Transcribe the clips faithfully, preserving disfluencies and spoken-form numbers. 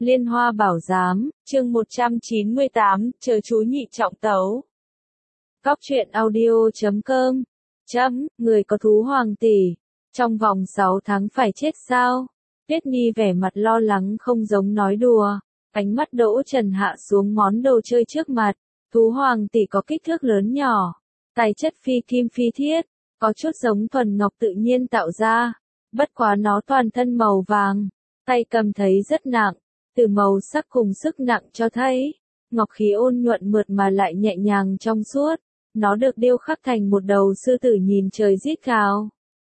Liên Hoa Bảo Giám, chương một trăm chín mươi tám, chờ chú nhị trọng tấu. Góc truyện audio chấm com. Chấm, người có thú hoàng tỷ. Trong vòng sáu tháng phải chết sao? Tuyết Nhi vẻ mặt lo lắng không giống nói đùa. Ánh mắt Đỗ Trần hạ xuống món đồ chơi trước mặt. Thú hoàng tỷ có kích thước lớn nhỏ. Tài chất phi kim phi thiết. Có chút giống thuần ngọc tự nhiên tạo ra. Bất quá nó toàn thân màu vàng. Tay cầm thấy rất nặng. Từ màu sắc cùng sức nặng cho thấy, ngọc khí ôn nhuận mượt mà lại nhẹ nhàng trong suốt. Nó được điêu khắc thành một đầu sư tử nhìn trời rít gào.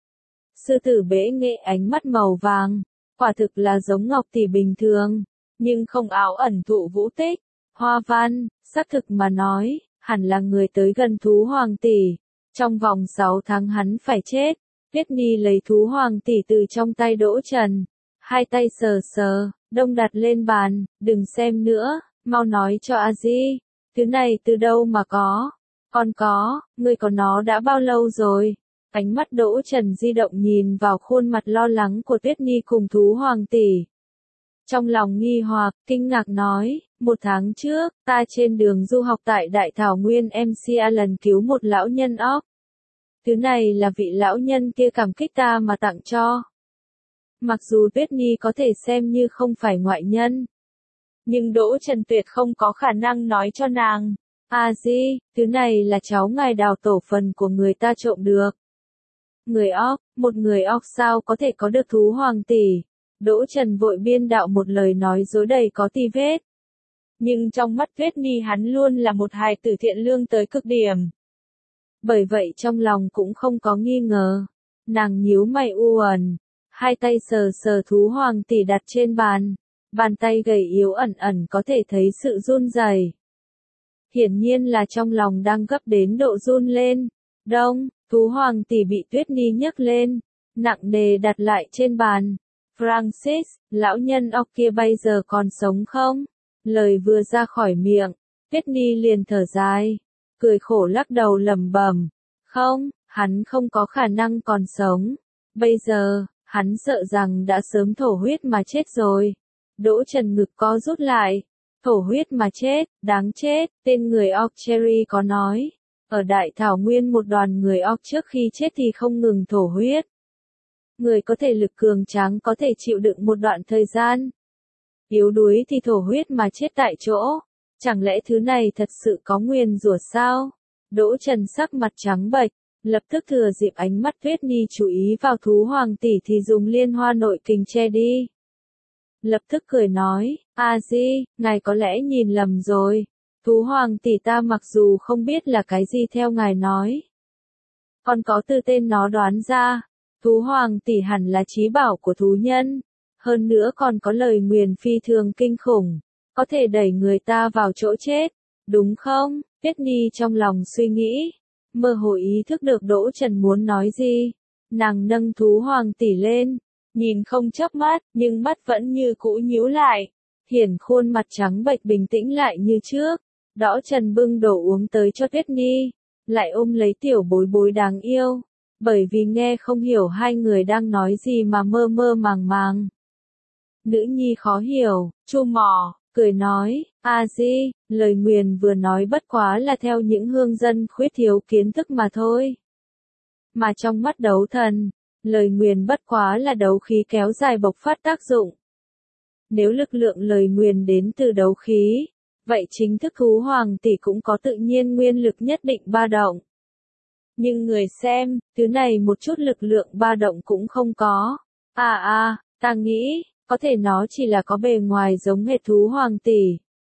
Sư tử bẽ nghệ ánh mắt màu vàng, quả thực là giống ngọc tỷ bình thường, nhưng không áo ẩn thụ vũ tích, hoa văn, xác thực mà nói, hẳn là người tới gần thú hoàng tỷ. Trong vòng sáu tháng hắn phải chết. Tuyết Nhi lấy thú hoàng tỷ từ trong tay Đỗ Trần, hai tay sờ sờ, đông đặt lên bàn, đừng xem nữa, mau nói cho a di, thứ này từ đâu mà có? Con có, ngươi có nó đã bao lâu rồi? Ánh mắt Đỗ Trần di động nhìn vào khuôn mặt lo lắng của Tuyết Nhi cùng thú hoàng tỷ. Trong lòng nghi hoặc, kinh ngạc nói, một tháng trước, ta trên đường du học tại Đại Thảo Nguyên em xê a lần cứu một lão nhân óc. Thứ này là vị lão nhân kia cảm kích ta mà tặng cho. Mặc dù Tuyết Nhi có thể xem như không phải ngoại nhân, nhưng Đỗ Trần tuyệt không có khả năng nói cho nàng. A di, thứ này là cháu ngài đào tổ phần của người ta trộm được. Người óc, một người óc sao có thể có được thú hoàng tỷ? Đỗ Trần vội biên đạo một lời nói dối đầy có ti vết. Nhưng trong mắt Tuyết Nhi hắn luôn là một hài tử thiện lương tới cực điểm. Bởi vậy trong lòng cũng không có nghi ngờ. Nàng nhíu mày u uẩn, hai tay sờ sờ thú hoàng tỷ đặt trên bàn. Bàn tay gầy yếu ẩn ẩn có thể thấy sự run rẩy. Hiển nhiên là trong lòng đang gấp đến độ run lên. Đông, thú hoàng tỷ bị Tuyết Nhi nhấc lên, nặng nề đặt lại trên bàn. Francis, lão nhân óc kia bây giờ còn sống không? Lời vừa ra khỏi miệng, Tuyết Nhi liền thở dài, cười khổ lắc đầu lẩm bẩm, không, hắn không có khả năng còn sống. Bây giờ, hắn sợ rằng đã sớm thổ huyết mà chết rồi. Đỗ Trần ngực co rút lại. Thổ huyết mà chết, đáng chết, tên người óc Cherry có nói. Ở Đại Thảo Nguyên một đoàn người óc trước khi chết thì không ngừng thổ huyết. Người có thể lực cường tráng có thể chịu đựng một đoạn thời gian. Yếu đuối thì thổ huyết mà chết tại chỗ. Chẳng lẽ thứ này thật sự có nguyền rủa sao? Đỗ Trần sắc mặt trắng bệch, lập tức thừa dịp ánh mắt Tuyết Nhi chú ý vào thú hoàng tỷ thì dùng liên hoa nội kình che đi. Lập tức cười nói, a di, ngài có lẽ nhìn lầm rồi. Thú hoàng tỷ ta mặc dù không biết là cái gì theo ngài nói. Còn có từ tên nó đoán ra, thú hoàng tỷ hẳn là trí bảo của thú nhân. Hơn nữa còn có lời nguyền phi thường kinh khủng, có thể đẩy người ta vào chỗ chết, đúng không? Tuyết Nhi trong lòng suy nghĩ, mơ hồ ý thức được Đỗ Trần muốn nói gì. Nàng nâng thú hoàng tỷ lên, nhìn không chớp mắt, nhưng mắt vẫn như cũ nhíu lại. Hiển khuôn mặt trắng bệch bình tĩnh lại như trước. Đỗ Trần bưng đồ uống tới cho Tuyết Nhi, lại ôm lấy tiểu bối bối đáng yêu, bởi vì nghe không hiểu hai người đang nói gì mà mơ mơ màng màng. Nữ nhi khó hiểu, chu mỏ, cười nói, a di, lời nguyền vừa nói bất quá là theo những hương dân khuyết thiếu kiến thức mà thôi. Mà trong mắt đấu thần, lời nguyền bất quá là đấu khí kéo dài bộc phát tác dụng. Nếu lực lượng lời nguyền đến từ đấu khí, vậy chính thức thú hoàng tỷ cũng có tự nhiên nguyên lực nhất định ba động. Nhưng người xem, thứ này một chút lực lượng ba động cũng không có. À à, ta nghĩ, có thể nó chỉ là có bề ngoài giống hệt thú hoàng tỷ.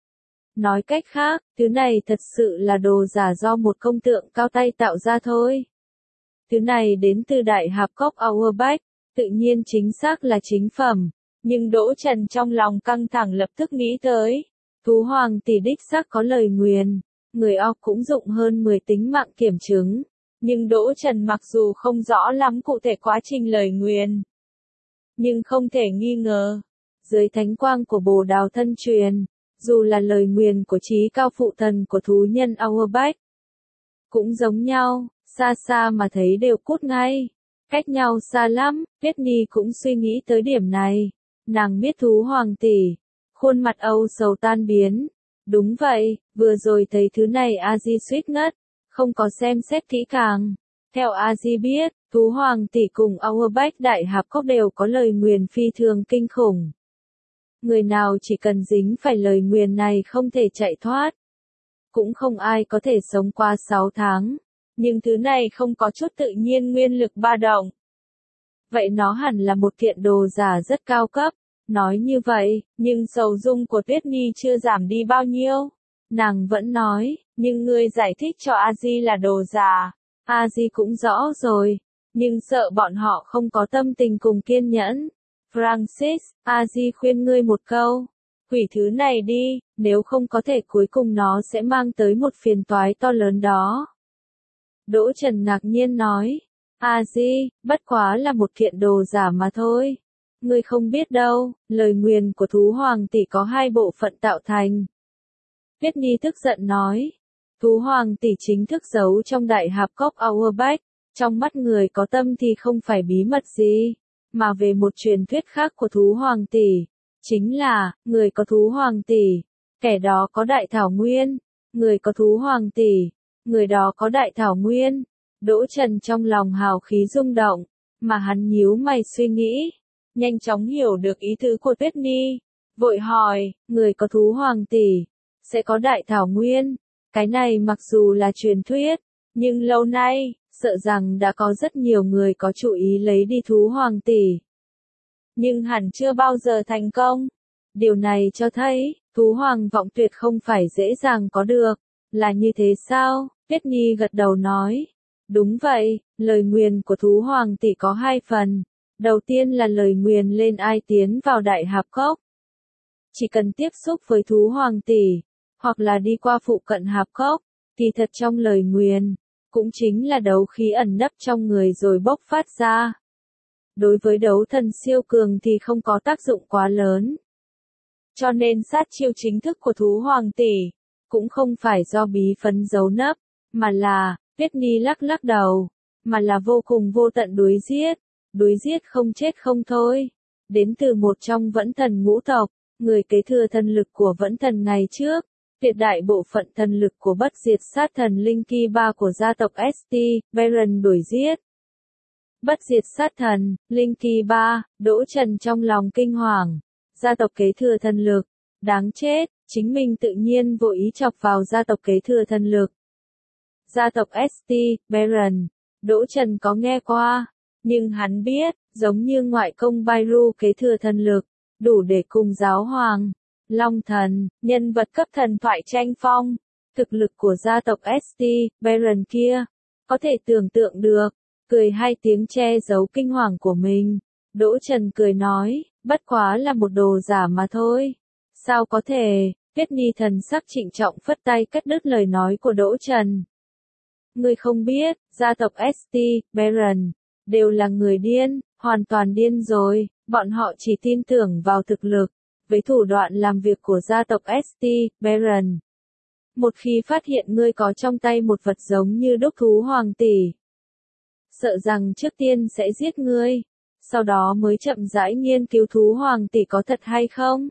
Nói cách khác, thứ này thật sự là đồ giả do một công tượng cao tay tạo ra thôi. Thứ này đến từ Đại Hạp Cốc Auerbach, tự nhiên chính xác là chính phẩm. Nhưng Đỗ Trần trong lòng căng thẳng lập tức nghĩ tới. Thú hoàng tỷ đích xác có lời nguyền, người óc cũng dụng hơn mười tính mạng kiểm chứng. Nhưng Đỗ Trần mặc dù không rõ lắm cụ thể quá trình lời nguyền, nhưng không thể nghi ngờ, dưới thánh quang của Bồ Đào thân truyền, dù là lời nguyền của trí cao phụ thần của thú nhân Auerbach, cũng giống nhau, xa xa mà thấy đều cút ngay. Cách nhau xa lắm, Tuyết Nhi cũng suy nghĩ tới điểm này. Nàng biết thú hoàng tỷ, Khuôn mặt âu sầu tan biến. Đúng vậy, vừa rồi thấy thứ này A-di suýt ngất, không có xem xét kỹ càng. Theo A-di biết, thú hoàng tỷ cùng Auerbach đại hạp cốc đều có lời nguyền phi thường kinh khủng. Người nào chỉ cần dính phải lời nguyền này không thể chạy thoát. Cũng không ai có thể sống qua sáu tháng. Nhưng thứ này không có chút tự nhiên nguyên lực ba động. Vậy nó hẳn là một kiện đồ giả rất cao cấp. Nói như vậy, nhưng sầu dung của Tuyết Nhi chưa giảm đi bao nhiêu. Nàng vẫn nói, nhưng ngươi giải thích cho A-di là đồ giả. A-di cũng rõ rồi, nhưng sợ bọn họ không có tâm tình cùng kiên nhẫn. Francis, A-di khuyên ngươi một câu. Hủy thứ này đi, nếu không có thể cuối cùng nó sẽ mang tới một phiền toái to lớn đó. Đỗ Trần ngạc nhiên nói, A-di, bất quá là một kiện đồ giả mà thôi. Ngươi không biết đâu, lời nguyền của thú hoàng tỷ có hai bộ phận tạo thành. Tuyết Nhi tức giận nói, thú hoàng tỷ chính thức giấu trong đại hạp cốc Auerbach, trong mắt người có tâm thì không phải bí mật gì, mà về một truyền thuyết khác của thú hoàng tỷ, chính là, người có thú hoàng tỷ, kẻ đó có đại thảo nguyên, người có thú hoàng tỷ, người đó có đại thảo nguyên. Đỗ Trần trong lòng hào khí rung động, mà hắn nhíu mày suy nghĩ, nhanh chóng hiểu được ý tứ của Tuyết Nhi, vội hỏi, người có thú hoàng tỷ, sẽ có đại thảo nguyên, cái này mặc dù là truyền thuyết, nhưng lâu nay, sợ rằng đã có rất nhiều người có chủ ý lấy đi thú hoàng tỷ. Nhưng hẳn chưa bao giờ thành công. Điều này cho thấy, thú hoàng vọng tuyệt không phải dễ dàng có được. Là như thế sao? Tuyết Nhi gật đầu nói. Đúng vậy, lời nguyền của thú hoàng tỷ có hai phần. Đầu tiên là lời nguyền lên ai tiến vào đại hạp cốc. Chỉ cần tiếp xúc với thú hoàng tỷ, hoặc là đi qua phụ cận hạp cốc, thì thật trong lời nguyền, cũng chính là đấu khí ẩn nấp trong người rồi bốc phát ra. Đối với đấu thần siêu cường thì không có tác dụng quá lớn. Cho nên sát chiêu chính thức của thú hoàng tỷ, cũng không phải do bí phấn giấu nấp, mà là, Tuyết Nhi lắc lắc đầu, mà là vô cùng vô tận đuối giết, đuối giết không chết không thôi. Đến từ một trong Vẫn Thần ngũ tộc, người kế thừa thần lực của Vẫn Thần ngày trước, tuyệt đại bộ phận thần lực của bất diệt sát thần Linh Ki Ba của gia tộc ét tê, Baron đuổi giết. Bất diệt sát thần, Linh Ki Ba, Đỗ Trần trong lòng kinh hoàng, gia tộc kế thừa thần lực, đáng chết, chính mình tự nhiên vô ý chọc vào gia tộc kế thừa thần lực. Gia tộc ét tê, Baron, Đỗ Trần có nghe qua, nhưng hắn biết, giống như ngoại công Bairu kế thừa thần lực, đủ để cùng giáo hoàng, Long Thần, nhân vật cấp thần thoại tranh phong, thực lực của gia tộc ét tê, Baron kia, có thể tưởng tượng được, cười hai tiếng che giấu kinh hoàng của mình. Đỗ Trần cười nói, bất quá là một đồ giả mà thôi. Sao có thể? Tuyết Nhi thần sắc trịnh trọng phất tay cắt đứt lời nói của Đỗ Trần. Ngươi không biết, gia tộc ét tê, Baron, đều là người điên, hoàn toàn điên rồi, bọn họ chỉ tin tưởng vào thực lực, với thủ đoạn làm việc của gia tộc ét tê, Baron. Một khi phát hiện ngươi có trong tay một vật giống như đúc thú hoàng tỷ, sợ rằng trước tiên sẽ giết ngươi, sau đó mới chậm rãi nghiên cứu thú hoàng tỷ có thật hay không.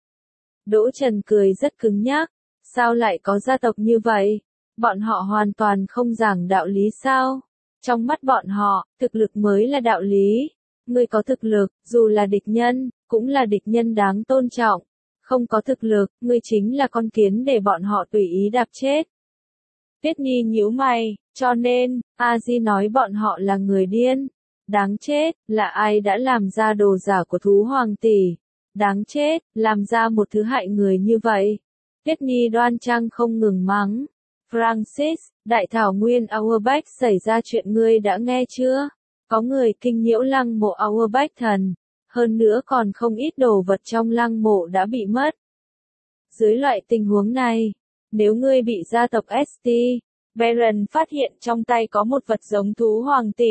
Đỗ Trần cười rất cứng nhắc, sao lại có gia tộc như vậy? Bọn họ hoàn toàn không giảng đạo lý sao? Trong mắt bọn họ, thực lực mới là đạo lý. Ngươi có thực lực, dù là địch nhân, cũng là địch nhân đáng tôn trọng. Không có thực lực, ngươi chính là con kiến để bọn họ tùy ý đạp chết. Tuyết Nhi nhíu mày, cho nên, A-di nói bọn họ là người điên. Đáng chết, là ai đã làm ra đồ giả của thú hoàng tỷ? Đáng chết, làm ra một thứ hại người như vậy. Tuyết Nhi đoan trang không ngừng mắng. Francis, đại thảo nguyên Auerbach xảy ra chuyện ngươi đã nghe chưa? Có người kinh nhiễu lăng mộ Auerbach thần. Hơn nữa còn không ít đồ vật trong lăng mộ đã bị mất. Dưới loại tình huống này, nếu ngươi bị gia tộc ét tê, Baron phát hiện trong tay có một vật giống thú hoàng tỷ,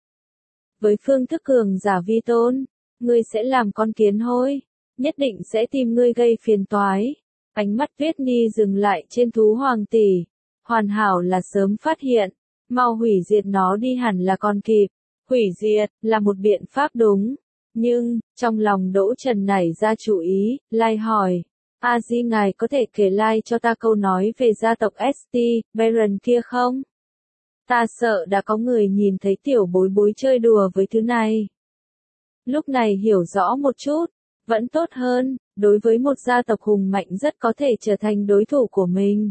với phương thức cường giả vi tôn, ngươi sẽ làm con kiến hôi, nhất định sẽ tìm ngươi gây phiền toái. Ánh mắt Tuyết Nhi dừng lại trên thú hoàng tỷ, hoàn hảo là sớm phát hiện, mau hủy diệt nó đi hẳn là còn kịp. Hủy diệt là một biện pháp đúng, nhưng trong lòng Đỗ Trần nảy ra chủ ý, lai hỏi, A Di ngài có thể kể lại cho ta câu nói về gia tộc ét tê, Baron kia không? Ta sợ đã có người nhìn thấy tiểu bối bối chơi đùa với thứ này. Lúc này hiểu rõ một chút, vẫn tốt hơn, đối với một gia tộc hùng mạnh rất có thể trở thành đối thủ của mình.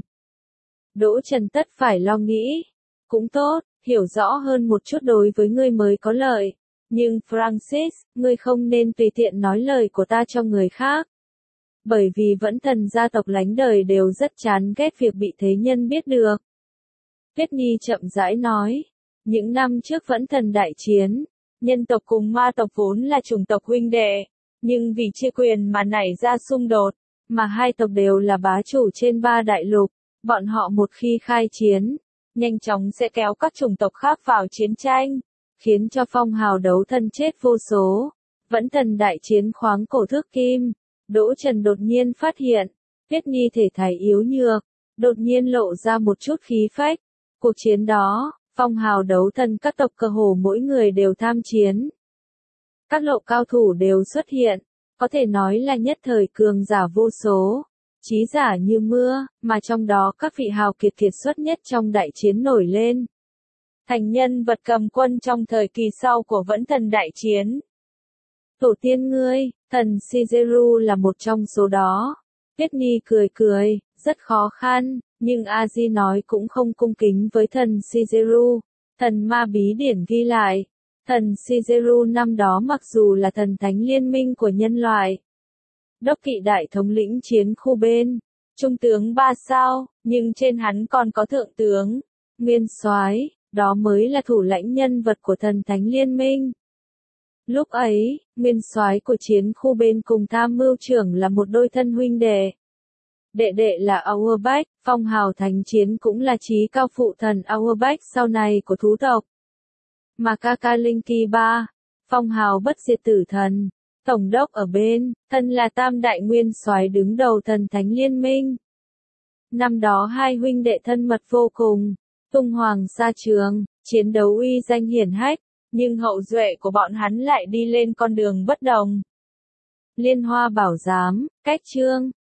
Đỗ Trần tất phải lo nghĩ. Cũng tốt, hiểu rõ hơn một chút đối với ngươi mới có lợi. Nhưng Francis, ngươi không nên tùy tiện nói lời của ta cho người khác. Bởi vì vẫn thần gia tộc lánh đời đều rất chán ghét việc bị thế nhân biết được. Tuyết Nhi chậm rãi nói. Những năm trước vẫn thần đại chiến, nhân tộc cùng ma tộc vốn là chủng tộc huynh đệ. Nhưng vì chia quyền mà nảy ra xung đột, mà hai tộc đều là bá chủ trên ba đại lục, bọn họ một khi khai chiến, nhanh chóng sẽ kéo các chủng tộc khác vào chiến tranh, khiến cho phong hào đấu thân chết vô số. Vẫn thần đại chiến khoáng cổ thước kim, Đỗ Trần đột nhiên phát hiện, Tuyết Nhi thể thái yếu nhược, đột nhiên lộ ra một chút khí phách. Cuộc chiến đó, phong hào đấu thân các tộc cơ hồ mỗi người đều tham chiến. Các lộ cao thủ đều xuất hiện, có thể nói là nhất thời cường giả vô số, chí giả như mưa, mà trong đó các vị hào kiệt kiệt xuất nhất trong đại chiến nổi lên. Thành nhân vật cầm quân trong thời kỳ sau của vẫn thần đại chiến. Tổ tiên ngươi, thần Shigeru là một trong số đó. Tuyết Nhi cười cười, rất khó khăn, nhưng A-di nói cũng không cung kính với thần Shigeru. Thần ma bí điển ghi lại. Thần Shigeru năm đó mặc dù là thần thánh liên minh của nhân loại, đốc kỵ đại thống lĩnh chiến khu bên, trung tướng ba sao, nhưng trên hắn còn có thượng tướng, nguyên soái, đó mới là thủ lãnh nhân vật của thần thánh liên minh. Lúc ấy, nguyên soái của chiến khu bên cùng tham mưu trưởng là một đôi thân huynh đệ. Đệ đệ là Auerbach, phong hào thánh chiến cũng là chí cao phụ thần Auerbach sau này của thú tộc. Mà ca ca Linh Kỳ ba, phong hào bất diệt tử thần, tổng đốc ở bên, thân là tam đại nguyên soái đứng đầu thần thánh liên minh. Năm đó hai huynh đệ thân mật vô cùng, tung hoàng sa trường, chiến đấu uy danh hiển hách, nhưng hậu duệ của bọn hắn lại đi lên con đường bất đồng. Liên Hoa Bảo Giám, cách chương,